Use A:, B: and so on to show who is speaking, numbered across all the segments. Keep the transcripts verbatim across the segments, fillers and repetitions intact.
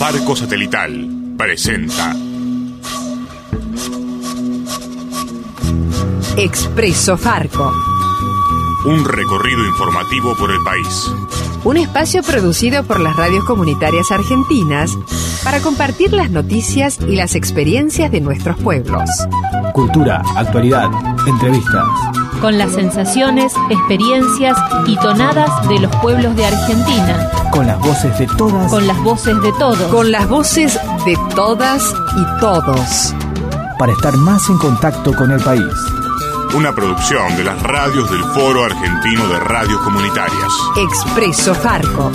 A: Farco Satelital presenta
B: Expreso Farco.
A: Un recorrido informativo por el país.
B: Un espacio producido por las radios comunitarias argentinas para compartir las noticias y las experiencias de nuestros pueblos.
C: Cultura, actualidad, entrevistas.
D: Con las sensaciones, experiencias y tonadas de los pueblos de Argentina.
C: Con las voces de todas.
D: Con las voces de todos.
B: Con las voces de todas y todos.
C: Para estar más en contacto con el país.
A: Una producción de las radios del Foro Argentino de Radios Comunitarias.
B: Expreso Farco.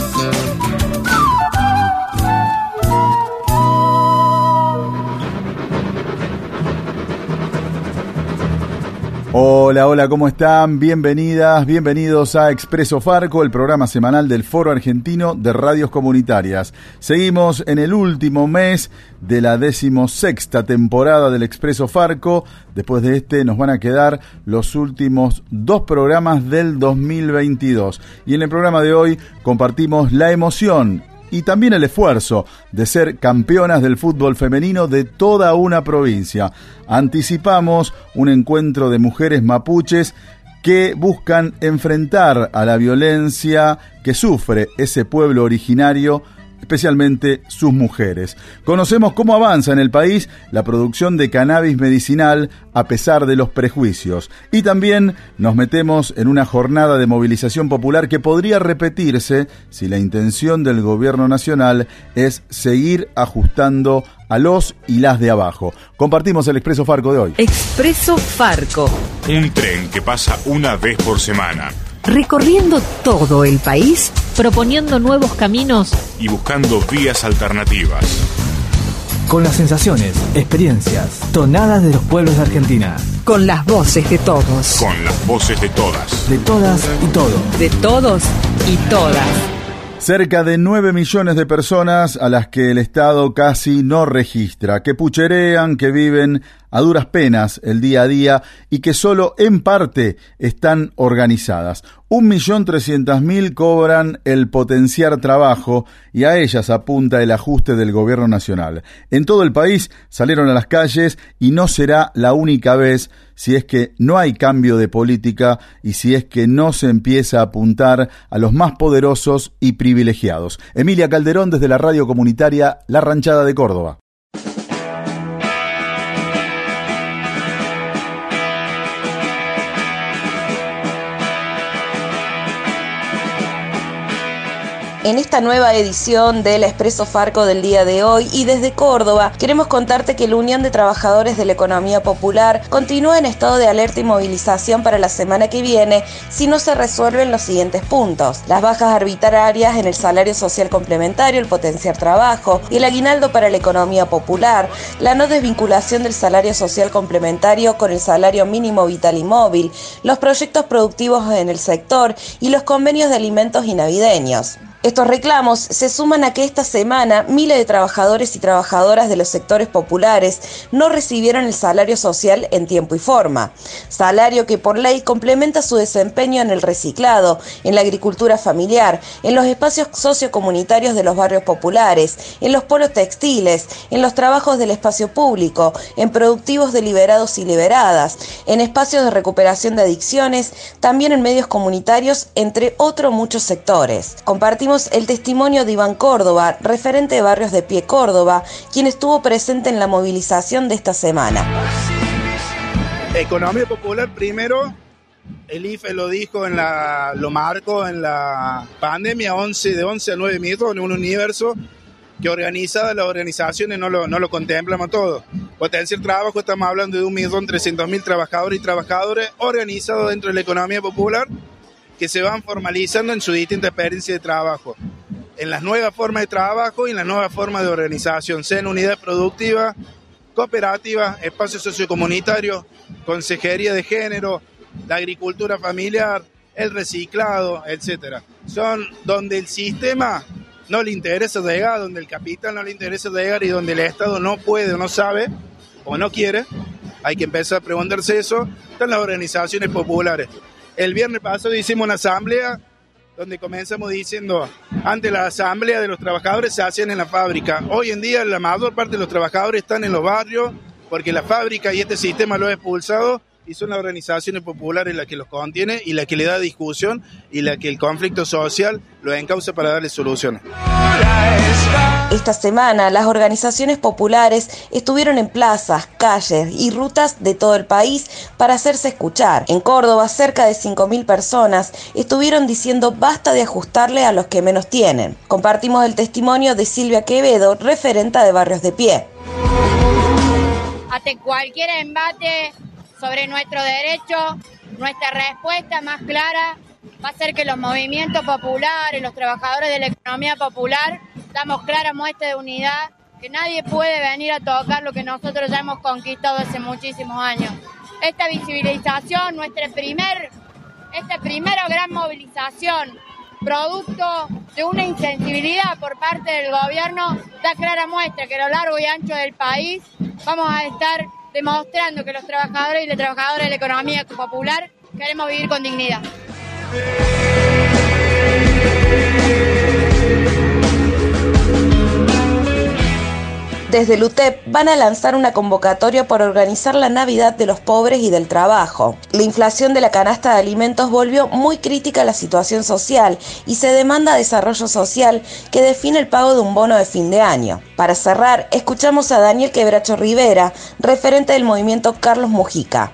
E: Hola, hola, ¿cómo están? Bienvenidas, bienvenidos a Expreso Farco, el programa semanal del Foro Argentino de Radios Comunitarias. Seguimos en el último mes de la decimosexta temporada del Expreso Farco. Después de este nos van a quedar los últimos dos programas del dos mil veintidós. Y en el programa de hoy compartimos la emoción y también el esfuerzo de ser campeonas del fútbol femenino de toda una provincia. Anticipamos un encuentro de mujeres mapuches que buscan enfrentar a la violencia que sufre ese pueblo originario, especialmente sus mujeres. Conocemos cómo avanza en el país la producción de cannabis medicinal a pesar de los prejuicios. Y también nos metemos en una jornada de movilización popular que podría repetirse si la intención del gobierno nacional es seguir ajustando a los y las de abajo. Compartimos el Expreso Farco de hoy.
B: Expreso Farco.
A: Un tren que pasa una vez por semana.
B: Recorriendo todo el país,
D: proponiendo nuevos caminos
A: y buscando vías alternativas.
C: Con las sensaciones, experiencias, tonadas de los pueblos de Argentina.
B: Con las voces de todos.
A: Con las voces de todas.
C: De todas y todos.
B: De todos y todas.
E: Cerca de nueve millones de personas a las que el Estado casi no registra, que pucherean, que viven a duras penas el día a día y que solo en parte están organizadas. Un millón trescientas mil cobran el potenciar trabajo y a ellas apunta el ajuste del gobierno nacional. En todo el país salieron a las calles y no será la única vez si es que no hay cambio de política y si es que no se empieza a apuntar a los más poderosos y privilegiados. Emilia Calderón desde la radio comunitaria La Ranchada de Córdoba.
F: En esta nueva edición del Expreso Farco del día de hoy y desde Córdoba queremos contarte que la Unión de Trabajadores de la Economía Popular continúa en estado de alerta y movilización para la semana que viene si no se resuelven los siguientes puntos: las bajas arbitrarias en el salario social complementario, el potenciar trabajo y el aguinaldo para la economía popular, la no desvinculación del salario social complementario con el salario mínimo vital y móvil, los proyectos productivos en el sector y los convenios de alimentos y navideños. Estos reclamos se suman a que esta semana miles de trabajadores y trabajadoras de los sectores populares no recibieron el salario social en tiempo y forma, salario que por ley complementa su desempeño en el reciclado, en la agricultura familiar, en los espacios sociocomunitarios de los barrios populares, en los polos textiles, en los trabajos del espacio público, en productivos de liberados y liberadas, en espacios de recuperación de adicciones, también en medios comunitarios, entre otros muchos sectores. Compartimos el testimonio de Iván Córdoba, referente de Barrios de Pie Córdoba, quien estuvo presente en la movilización de esta semana.
G: Economía popular primero, el I F E lo dijo, en la, lo marcó en la pandemia, once, de once a nueve millones, un universo que organizadas las organizaciones no lo, no lo contemplamos todo. Potenciar trabajo, estamos hablando de un millón trescientos mil trabajadores y trabajadoras organizados dentro de la economía popular, que se van formalizando en su distinta experiencia de trabajo, en las nuevas formas de trabajo y en las nuevas formas de organización, sea en unidad productiva, cooperativa, espacio sociocomunitario, consejería de género, la agricultura familiar, el reciclado, etcétera. Son donde el sistema no le interesa llegar, donde el capital no le interesa llegar y donde el Estado no puede o no sabe o no quiere, hay que empezar a preguntarse eso, están las organizaciones populares. El viernes pasado hicimos una asamblea donde comenzamos diciendo, antes la asamblea de los trabajadores se hacían en la fábrica. Hoy en día la mayor parte de los trabajadores están en los barrios, porque la fábrica y este sistema lo ha expulsado, y son las organizaciones populares las que los contiene y la que le da discusión y la que el conflicto social lo encausa para darle soluciones.
F: Esta semana las organizaciones populares estuvieron en plazas, calles y rutas de todo el país para hacerse escuchar. En Córdoba, cerca de cinco mil personas estuvieron diciendo basta de ajustarle a los que menos tienen. Compartimos el testimonio de Silvia Quevedo, referenta de Barrios de Pie.
H: Ante cualquier embate sobre nuestro derecho, nuestra respuesta más clara va a ser que los movimientos populares, los trabajadores de la economía popular, damos clara muestra de unidad, que nadie puede venir a tocar lo que nosotros ya hemos conquistado hace muchísimos años. Esta visibilización, nuestra primer, esta primera gran movilización, producto de una insensibilidad por parte del gobierno, da clara muestra que a lo largo y ancho del país vamos a estar demostrando que los trabajadores y las trabajadoras de la economía popular queremos vivir con dignidad.
F: Desde el U T E P van a lanzar una convocatoria por organizar la Navidad de los pobres y del trabajo. La inflación de la canasta de alimentos volvió muy crítica la situación social y se demanda desarrollo social que define el pago de un bono de fin de año. Para cerrar, escuchamos a Daniel Quebracho Rivera, referente del movimiento Carlos Mujica.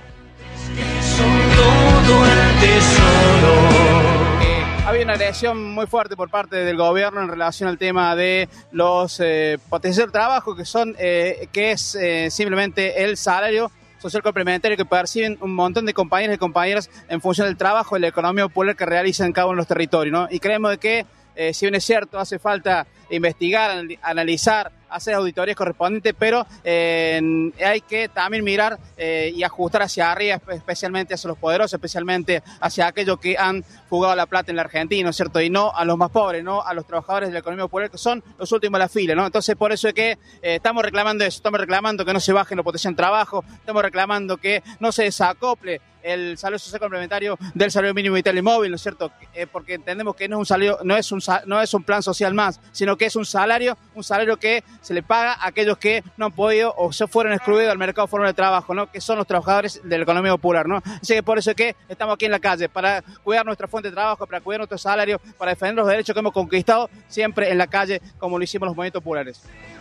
I: Había una agresión muy fuerte por parte del gobierno en relación al tema de los eh, potenciales de trabajo, que son eh, que es eh, simplemente el salario social complementario que perciben un montón de compañeros y compañeras en función del trabajo y la economía popular que realizan en cada uno de los territorios, ¿no? Y creemos de que, eh, si bien es cierto, hace falta investigar, analizar, hacer auditorías correspondientes, pero eh, hay que también mirar eh, y ajustar hacia arriba, especialmente hacia los poderosos, especialmente hacia aquellos que han jugado la plata en la Argentina, ¿no es cierto? Y no a los más pobres, no a los trabajadores de la economía popular, que son los últimos de la fila, ¿no? Entonces, por eso es que eh, estamos reclamando eso, estamos reclamando que no se bajen los potenciales en trabajo, estamos reclamando que no se desacople el salario social complementario del salario mínimo vital y móvil, ¿no es cierto? Eh, porque entendemos que no es un salario, no es un no es un plan social más, sino que es un salario, un salario que se le paga a aquellos que no han podido o se fueron excluidos del mercado formal de trabajo, ¿no? Que son los trabajadores de la economía popular, ¿no? Así que por eso es que estamos aquí en la calle, para cuidar nuestra fuente de trabajo, para cuidar nuestro salario, para defender los derechos que hemos conquistado siempre en la calle, como lo hicimos los movimientos populares.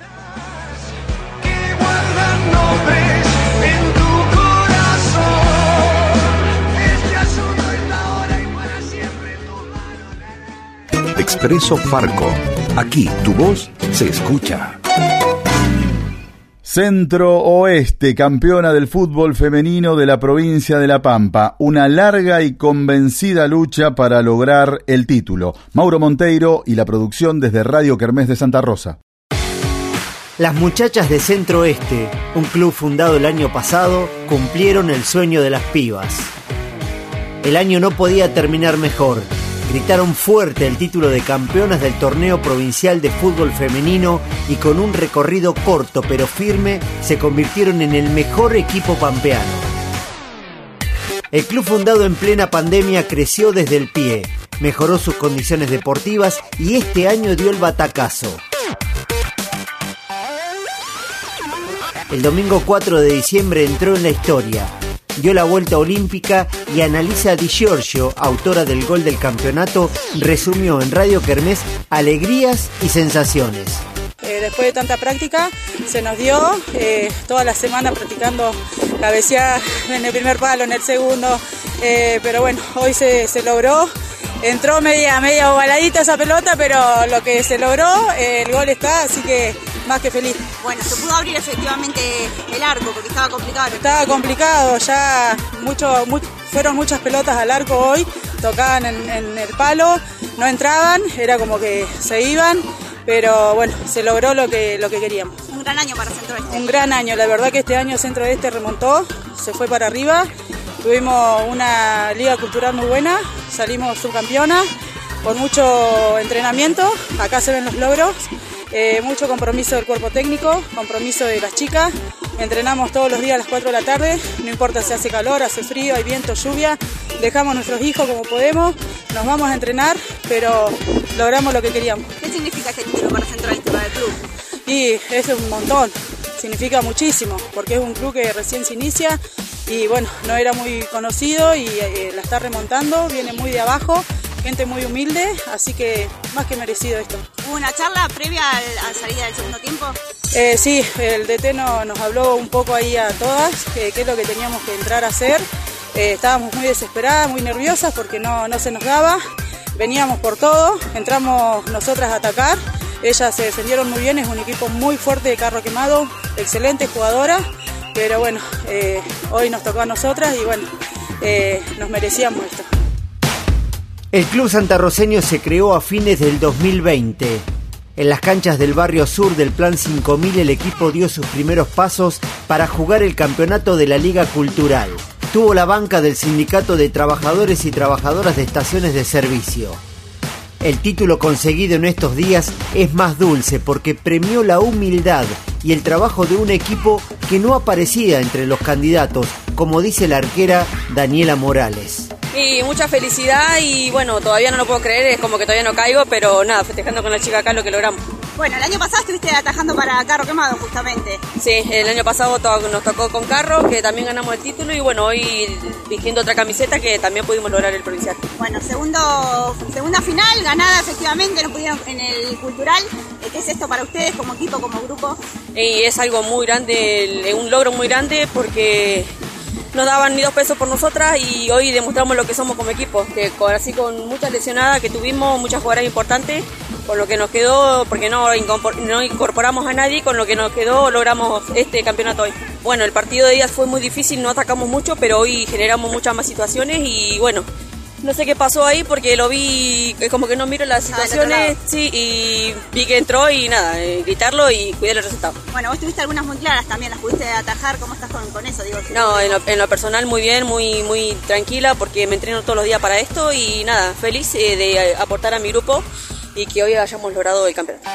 I: Que guardan nombres en tu corazón.
J: Expreso Farco. Aquí tu voz se escucha.
E: Centro Oeste, campeona del fútbol femenino de la provincia de La Pampa. Una larga y convencida lucha para lograr el título. Mauro Monteiro y la producción desde Radio Kermés de Santa Rosa.
K: Las muchachas de Centro Oeste, un club fundado el año pasado, cumplieron el sueño de las pibas. El año no podía terminar mejor. Gritaron fuerte el título de campeonas del torneo provincial de fútbol femenino y con un recorrido corto pero firme se convirtieron en el mejor equipo pampeano. El club fundado en plena pandemia creció desde el pie, mejoró sus condiciones deportivas y este año dio el batacazo. El domingo cuatro de diciembre entró en la historia. Dio la vuelta olímpica y Analisa Di Giorgio, autora del gol del campeonato, resumió en Radio Kermés alegrías y sensaciones.
L: Eh, después de tanta práctica se nos dio eh, toda la semana practicando cabecear en el primer palo, en el segundo, eh, pero bueno, hoy se, se logró. Entró media, media ovaladita esa pelota, pero lo que se logró, eh, el gol está, así que más que feliz.
M: Bueno, se pudo abrir efectivamente el arco porque estaba complicado.
L: Estaba complicado, ya mucho, muy, fueron muchas pelotas al arco hoy, tocaban en, en el palo, no entraban, era como que se iban, pero bueno, se logró lo que, lo que queríamos.
M: Un gran año para Centro Oeste.
L: Un gran año, la verdad que este año Centro Oeste remontó, se fue para arriba. Tuvimos una liga cultural muy buena, salimos subcampeona, con mucho entrenamiento, acá se ven los logros, eh, mucho compromiso del cuerpo técnico, compromiso de las chicas, entrenamos todos los días a las cuatro de la tarde, no importa si hace calor, hace frío, hay viento, lluvia, dejamos a nuestros hijos como podemos, nos vamos a entrenar pero logramos lo que queríamos.
M: ¿Qué significa este título para Centro Este, para el club?
L: Y es un montón, significa muchísimo, porque es un club que recién se inicia y bueno, no era muy conocido y eh, la está remontando, viene muy de abajo, gente muy humilde, así que más que merecido esto.
M: ¿Hubo una charla previa a la salida del segundo tiempo?
L: Eh, sí, el D T no, nos habló un poco ahí a todas, qué es lo que teníamos que entrar a hacer. Eh, estábamos muy desesperadas, muy nerviosas porque no, no se nos daba, veníamos por todo, entramos nosotras a atacar, ellas se defendieron muy bien, es un equipo muy fuerte de Carro Quemado, excelente jugadora, pero bueno, eh, hoy nos tocó a nosotras y bueno, eh, nos merecíamos esto.
K: El club santarroceño se creó a fines del dos mil veinte. En las canchas del barrio sur del Plan cinco mil el equipo dio sus primeros pasos para jugar el campeonato de la Liga Cultural. Tuvo la banca del Sindicato de Trabajadores y Trabajadoras de Estaciones de Servicio. El título conseguido en estos días es más dulce porque premió la humildad y el trabajo de un equipo que no aparecía entre los candidatos, como dice la arquera Daniela Morales.
N: Y mucha felicidad y bueno, todavía no lo puedo creer, es como que todavía no caigo, pero nada, festejando con la chica acá lo que logramos.
M: Bueno, el año pasado estuviste atajando para Carro Quemado justamente.
N: Sí, el año pasado to- nos tocó con Carro, que también ganamos el título y bueno, hoy vistiendo otra camiseta que también pudimos lograr el provincial.
M: Bueno, segundo, segunda final, ganada efectivamente, no pudieron en el cultural. ¿Qué es esto para ustedes como equipo, como grupo?
N: Y es algo muy grande, un logro muy grande porque no daban ni dos pesos por nosotras y hoy demostramos lo que somos como equipo, que con, así con muchas lesionadas que tuvimos, muchas jugadoras importantes, con lo que nos quedó, porque no, no incorporamos a nadie, con lo que nos quedó logramos este campeonato hoy. Bueno, el partido de días fue muy difícil, no atacamos mucho, pero hoy generamos muchas más situaciones y bueno, no sé qué pasó ahí porque lo vi, como que no miro las situaciones, sí, y vi que entró y nada, eh, gritarlo y cuidar el resultado.
M: Bueno, vos tuviste algunas muy claras también, las pudiste atajar, ¿cómo estás con, con eso? Digo,
N: no, en lo, en lo personal muy bien, muy muy tranquila porque me entreno todos los días para esto y nada, feliz eh, de aportar a mi grupo y que hoy hayamos logrado el campeonato.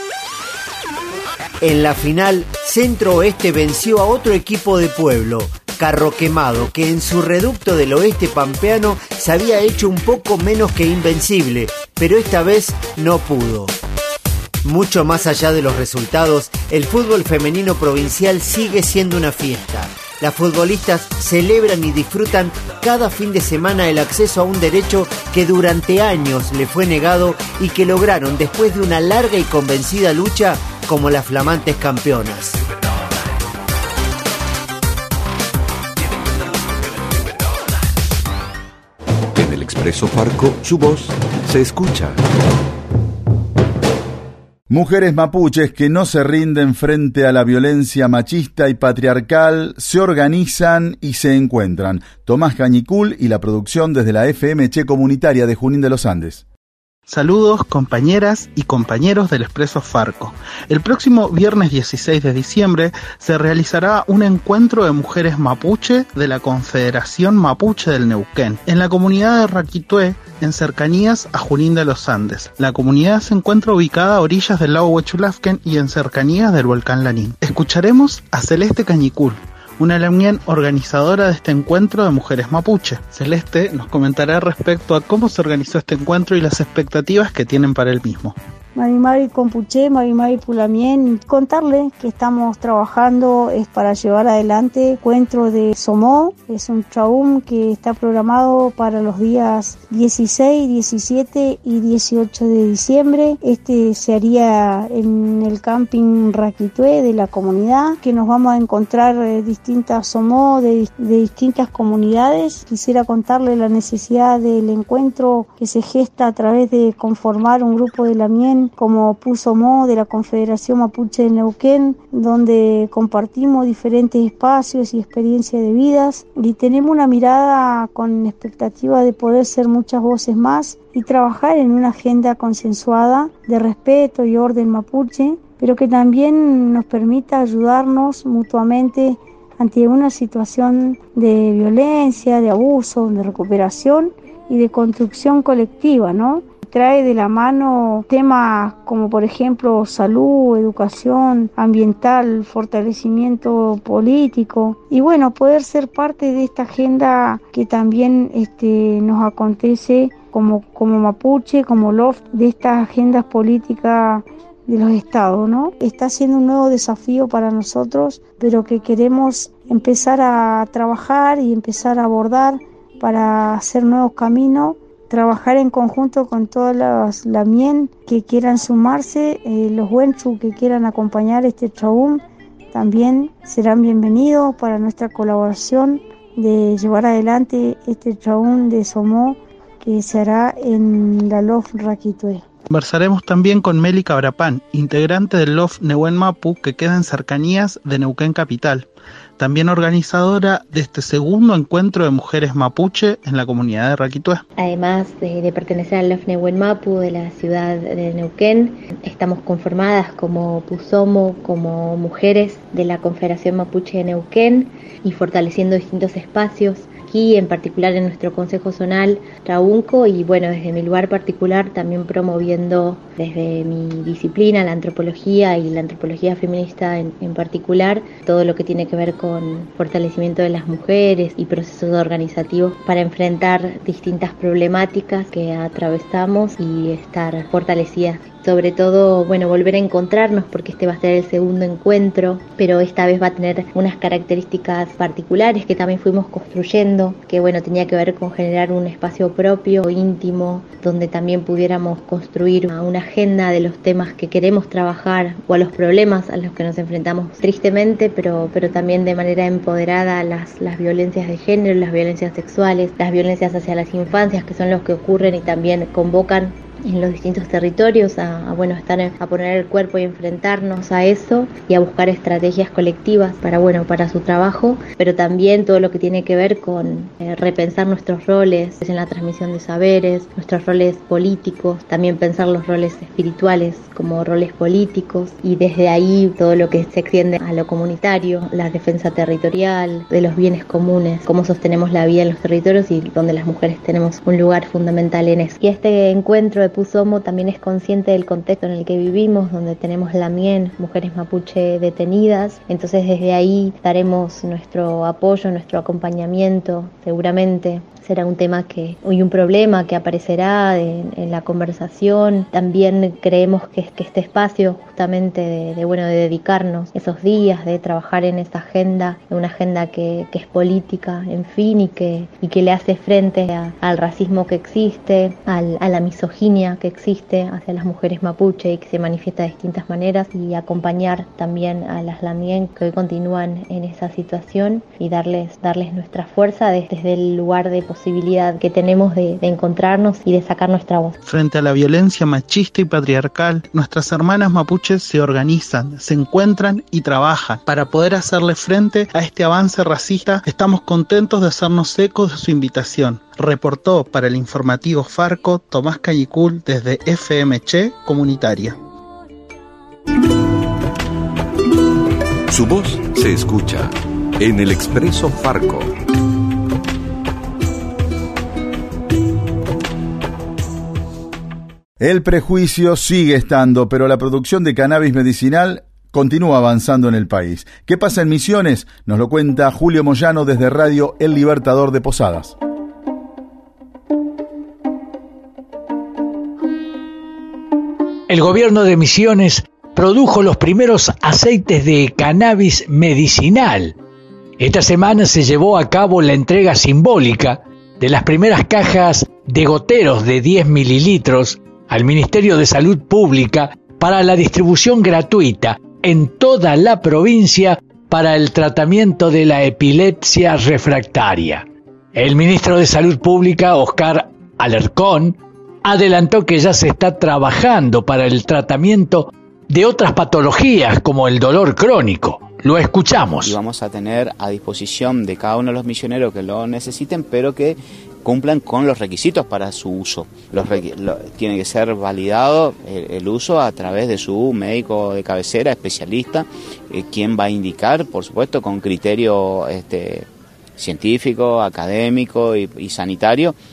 K: En la final, Centro Oeste venció a otro equipo de pueblo, Carro Quemado, que en su reducto del oeste pampeano se había hecho un poco menos que invencible, pero esta vez no pudo. Mucho más allá de los resultados, el fútbol femenino provincial sigue siendo una fiesta. Las futbolistas celebran y disfrutan cada fin de semana el acceso a un derecho que durante años le fue negado y que lograron después de una larga y convencida lucha como las flamantes campeonas.
J: En el Expreso Farco, su voz se escucha.
E: Mujeres mapuches que no se rinden frente a la violencia machista y patriarcal se organizan y se encuentran. Tomás Cañicul y la producción desde la F M Che Comunitaria de Junín de los Andes.
O: Saludos compañeras y compañeros del Expreso Farco. El próximo viernes dieciséis de diciembre se realizará un encuentro de mujeres mapuche de la Confederación Mapuche del Neuquén en la comunidad de Raquitué, en cercanías a Junín de los Andes. La comunidad se encuentra ubicada a orillas del lago Huechulafken y en cercanías del volcán Lanín. Escucharemos a Celeste Cañicul, una lamien organizadora de este encuentro de mujeres mapuche. Celeste nos comentará respecto a cómo se organizó este encuentro y las expectativas que tienen para el mismo.
P: Marimari Compuché, Marimari Pulamien, contarle que estamos trabajando es para llevar adelante el encuentro de Somó, es un traum que está programado para los días dieciséis, diecisiete y dieciocho de diciembre. Este se haría en el camping Raquitué de la comunidad, que nos vamos a encontrar eh, distintas Somó de, de distintas comunidades. Quisiera contarle la necesidad del encuentro que se gesta a través de conformar un grupo de lamien como Pusomó de la Confederación Mapuche del Neuquén, donde compartimos diferentes espacios y experiencias de vidas y tenemos una mirada con expectativa de poder ser muchas voces más y trabajar en una agenda consensuada de respeto y orden mapuche, pero que también nos permita ayudarnos mutuamente ante una situación de violencia, de abuso, de recuperación y de construcción colectiva, ¿no? trae de la mano temas como por ejemplo salud, educación ambiental, fortalecimiento político y bueno, poder ser parte de esta agenda que también este, nos acontece como, como mapuche, como L O F, de estas agendas políticas de los estados, ¿no? Está siendo un nuevo desafío para nosotros, pero que queremos empezar a trabajar y empezar a abordar para hacer nuevos caminos, trabajar en conjunto con todas las lamien que quieran sumarse, eh, los huenchu que quieran acompañar este traum, también serán bienvenidos para nuestra colaboración de llevar adelante este traum de Somó que se hará en la L O F Raquitue.
O: Conversaremos también con Meli Cabrapán, integrante del L O F Nehuen Mapu, que queda en cercanías de Neuquén Capital, también organizadora de este segundo encuentro de mujeres mapuche en la comunidad de Raquitue.
Q: Además de, de pertenecer al L O F Nehuen Mapu de la ciudad de Neuquén, estamos conformadas como Pusomo, como mujeres de la Confederación Mapuche de Neuquén y fortaleciendo distintos espacios aquí, en particular en nuestro Consejo Zonal Traunco y bueno, desde mi lugar particular también promoviendo desde mi disciplina, la antropología y la antropología feminista en, en particular, todo lo que tiene que ver con fortalecimiento de las mujeres y procesos organizativos para enfrentar distintas problemáticas que atravesamos y estar fortalecidas. Sobre todo, bueno, volver a encontrarnos porque este va a ser el segundo encuentro, pero esta vez va a tener unas características particulares que también fuimos construyendo, que bueno, tenía que ver con generar un espacio propio, íntimo, donde también pudiéramos construir una agenda de los temas que queremos trabajar o a los problemas a los que nos enfrentamos tristemente, pero, pero también de manera empoderada, las, las violencias de género, las violencias sexuales, las violencias hacia las infancias, que son los que ocurren y también convocan en los distintos territorios a, a bueno estar a poner el cuerpo y enfrentarnos a eso y a buscar estrategias colectivas para bueno para su trabajo, pero también todo lo que tiene que ver con eh, repensar nuestros roles en la transmisión de saberes, nuestros roles políticos, también pensar los roles espirituales como roles políticos y desde ahí todo lo que se extiende a lo comunitario, la defensa territorial, de los bienes comunes, cómo sostenemos la vida en los territorios y donde las mujeres tenemos un lugar fundamental en eso. Y este encuentro de Pusomo también es consciente del contexto en el que vivimos, donde tenemos lamien, mujeres mapuche detenidas, entonces desde ahí daremos nuestro apoyo, nuestro acompañamiento, seguramente será un tema que, y un problema que aparecerá de, en la conversación. También creemos que, que este espacio justamente de, de, bueno, de dedicarnos esos días, de trabajar en esa agenda, una agenda que, que es política, en fin, y que, y que le hace frente a, al racismo que existe, al, a la misoginia que existe hacia las mujeres mapuche y que se manifiesta de distintas maneras, y acompañar también a las lamien que hoy continúan en esa situación y darles, darles nuestra fuerza desde, desde el lugar de posibilidad que tenemos de, de encontrarnos y de sacar nuestra voz.
O: Frente a la violencia machista y patriarcal, nuestras hermanas mapuches se organizan, se encuentran y trabajan para poder hacerle frente a este avance racista. Estamos contentos de hacernos ecos de su invitación. Reportó para el informativo Farco Tomás Cañicul desde F M Che Comunitaria.
J: Su voz se escucha en el Expreso Farco.
E: El prejuicio sigue estando, pero la producción de cannabis medicinal continúa avanzando en el país. ¿Qué pasa en Misiones? Nos lo cuenta Julio Moyano desde Radio El Libertador de Posadas.
R: El gobierno de Misiones produjo los primeros aceites de cannabis medicinal. Esta semana se llevó a cabo la entrega simbólica de las primeras cajas de goteros de diez mililitros al Ministerio de Salud Pública para la distribución gratuita en toda la provincia para el tratamiento de la epilepsia refractaria. El ministro de Salud Pública, Oscar Alarcón, adelantó que ya se está trabajando para el tratamiento de otras patologías como el dolor crónico. Lo escuchamos.
S: Y vamos a tener a disposición de cada uno de los misioneros que lo necesiten, pero que cumplan con los requisitos para su uso. Los requ- lo, tiene que ser validado el, el uso a través de su médico de cabecera, especialista, eh, quien va a indicar, por supuesto, con criterio este, científico, académico y, y sanitario,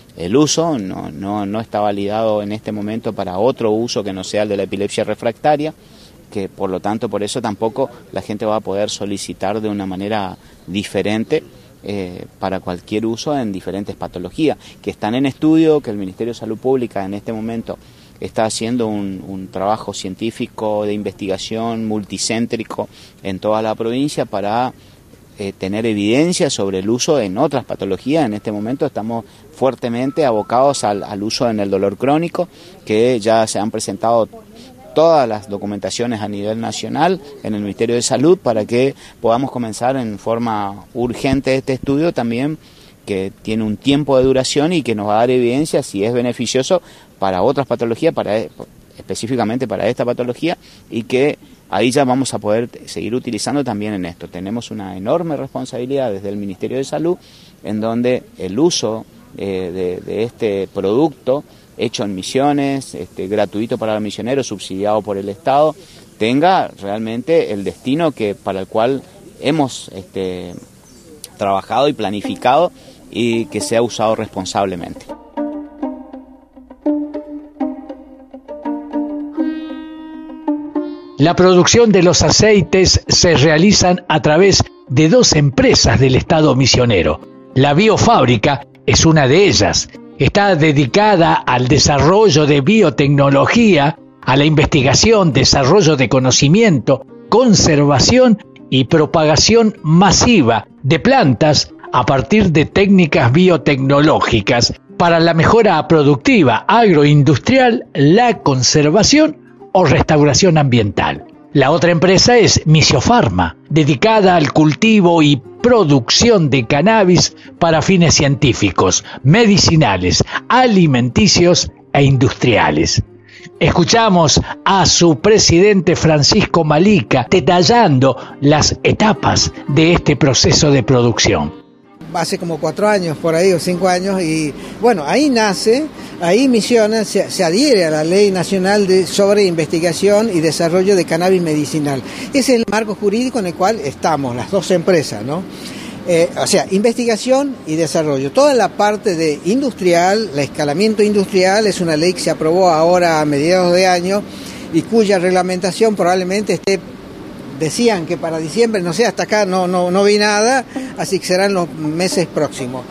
S: el uso, no, no, no está validado en este momento para otro uso que no sea el de la epilepsia refractaria, que por lo tanto por eso tampoco la gente va a poder solicitar de una manera diferente eh, para cualquier uso en diferentes patologías que están en estudio, que el Ministerio de Salud Pública en este momento está haciendo un, un trabajo científico de investigación multicéntrico en toda la provincia para eh, tener evidencia sobre el uso en otras patologías. En este momento estamos fuertemente abocados al, al uso en el dolor crónico, que ya se han presentado todas las documentaciones a nivel nacional en el Ministerio de Salud para que podamos comenzar en forma urgente este estudio también, que tiene un tiempo de duración y que nos va a dar evidencia si es beneficioso para otras patologías, para específicamente para esta patología, y que ahí ya vamos a poder seguir utilizando también en esto. Tenemos una enorme responsabilidad desde el Ministerio de Salud, en donde el uso eh, de, de este producto hecho en Misiones, este, gratuito para los misioneros, subsidiado por el Estado, tenga realmente el destino que para el cual hemos este, trabajado y planificado, y que sea usado responsablemente.
R: La producción de los aceites se realizan a través de dos empresas del Estado misionero. La Biofábrica es una de ellas. Está dedicada al desarrollo de biotecnología, a la investigación, desarrollo de conocimiento, conservación y propagación masiva de plantas a partir de técnicas biotecnológicas para la mejora productiva, agroindustrial, la conservación o restauración ambiental. La otra empresa es Misiofarma, dedicada al cultivo y producción de cannabis para fines científicos, medicinales, alimenticios e industriales. Escuchamos a su presidente Francisco Malica detallando las etapas de este proceso de producción.
T: Hace como cuatro años por ahí o cinco años, y bueno, ahí nace, ahí Misiones se, se adhiere a la Ley Nacional de, sobre Investigación y Desarrollo de Cannabis Medicinal. Ese es el marco jurídico en el cual estamos, las dos empresas, ¿no? Eh, o sea, investigación y desarrollo. Toda la parte de industrial, el escalamiento industrial, es una ley que se aprobó ahora a mediados de año y cuya reglamentación probablemente esté, decían que para diciembre, no sé, hasta acá no, no, no vi nada, así que serán los meses próximos.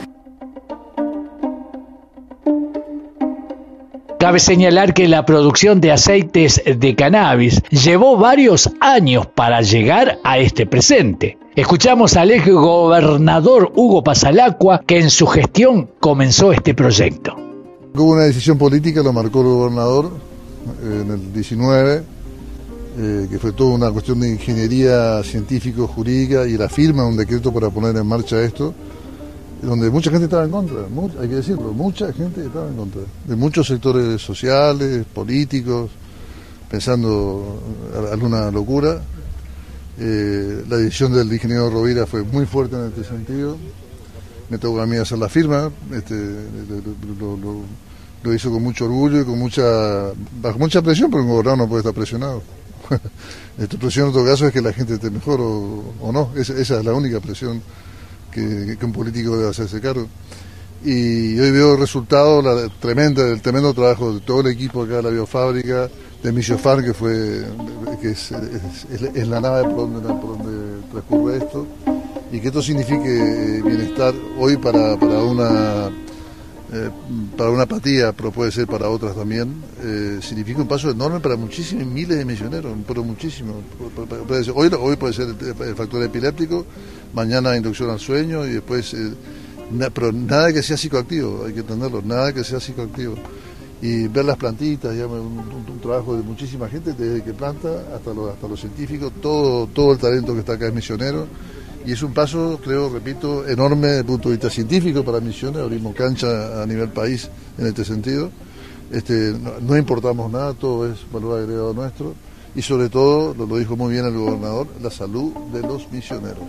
R: Cabe señalar que la producción de aceites de cannabis llevó varios años para llegar a este presente. Escuchamos al ex gobernador Hugo Pasalacqua, que en su gestión comenzó este proyecto.
U: Hubo una decisión política, lo marcó el gobernador en el diecinueve, eh, que fue toda una cuestión de ingeniería científico-jurídica y la firma de un decreto para poner en marcha esto, donde mucha gente estaba en contra, mucha, hay que decirlo, mucha gente estaba en contra, de muchos sectores sociales, políticos, pensando alguna locura. Eh, la decisión del ingeniero Rovira fue muy fuerte en este sentido. Me tocó a mí hacer la firma, este, lo, lo, lo hizo con mucho orgullo y con mucha, bajo mucha presión, porque un gobernador no puede estar presionado. Esta presión en todo caso es que la gente esté mejor o, o no, esa, esa es la única presión que, que un político debe hacerse cargo. Y hoy veo el resultado la tremenda, el tremendo trabajo de todo el equipo acá de la Biofábrica, de Misiofarma, que fue que es, es, es la nave por donde, por donde transcurre esto, y que esto signifique bienestar hoy para, para una eh, para una apatía, pero puede ser para otras también, eh, significa un paso enorme para muchísimos miles de misioneros, pero muchísimo. Puede ser, hoy, hoy puede ser el factor epiléptico, mañana inducción al sueño y después, eh, na, pero nada que sea psicoactivo, hay que entenderlo, nada que sea psicoactivo. Y ver las plantitas, digamos, un, un, un trabajo de muchísima gente, desde que planta hasta los, hasta los científicos, todo, todo el talento que está acá es misionero, y es un paso, creo, repito, enorme desde el punto de vista científico para Misiones. Abrimos cancha a nivel país en este sentido. Este, no, no importamos nada, todo es valor agregado nuestro, y sobre todo, lo, lo dijo muy bien el gobernador, la salud de los misioneros.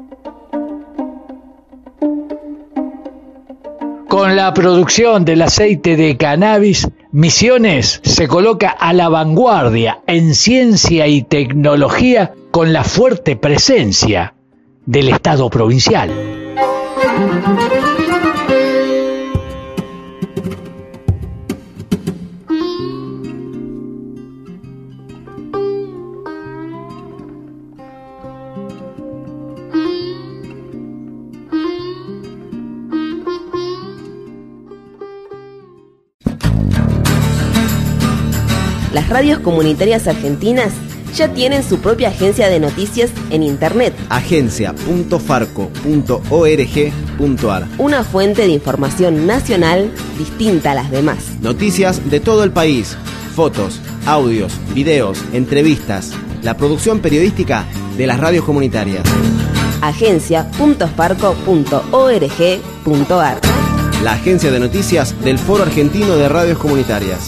R: Con la producción del aceite de cannabis, Misiones se coloca a la vanguardia en ciencia y tecnología con la fuerte presencia del Estado provincial.
D: Las radios comunitarias argentinas ya tienen su propia agencia de noticias en internet.
V: agencia punto farco punto org punto ar.
D: Una fuente de información nacional distinta a las demás.
V: Noticias de todo el país, fotos, audios, videos, entrevistas, la producción periodística de las radios comunitarias.
D: agencia punto farco punto org punto ar.
V: La agencia de noticias del Foro Argentino de Radios Comunitarias.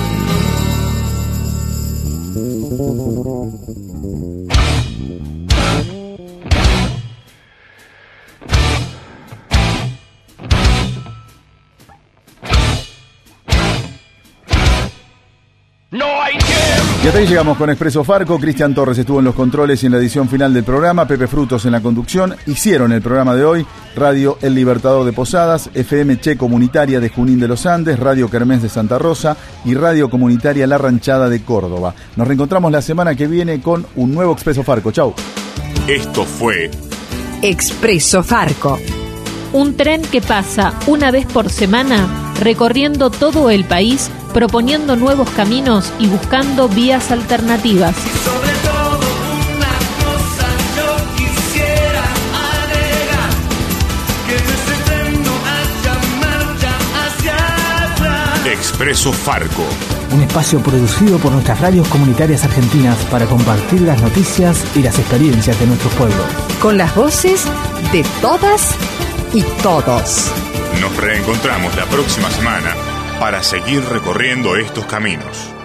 E: Y hasta ahí llegamos con Expreso Farco. Cristian Torres estuvo en los controles y en la edición final del programa. Pepe Frutos en la conducción. Hicieron el programa de hoy Radio El Libertador de Posadas, F M Che Comunitaria de Junín de los Andes, Radio Kermés de Santa Rosa y Radio Comunitaria La Ranchada de Córdoba. Nos reencontramos la semana que viene con un nuevo Expreso Farco. Chau.
A: Esto fue
B: Expreso Farco.
W: Un tren que pasa una vez por semana recorriendo todo el país, proponiendo nuevos caminos y buscando vías alternativas.
X: Sobre todo una cosa yo quisiera agregar, que de ese tren no haya marcha hacia atrás.
A: Expreso Farco.
C: Un espacio producido por nuestras radios comunitarias argentinas para compartir las noticias y las experiencias de nuestros pueblos.
B: Con las voces de todas y todos.
A: Nos reencontramos la próxima semana para seguir recorriendo estos caminos.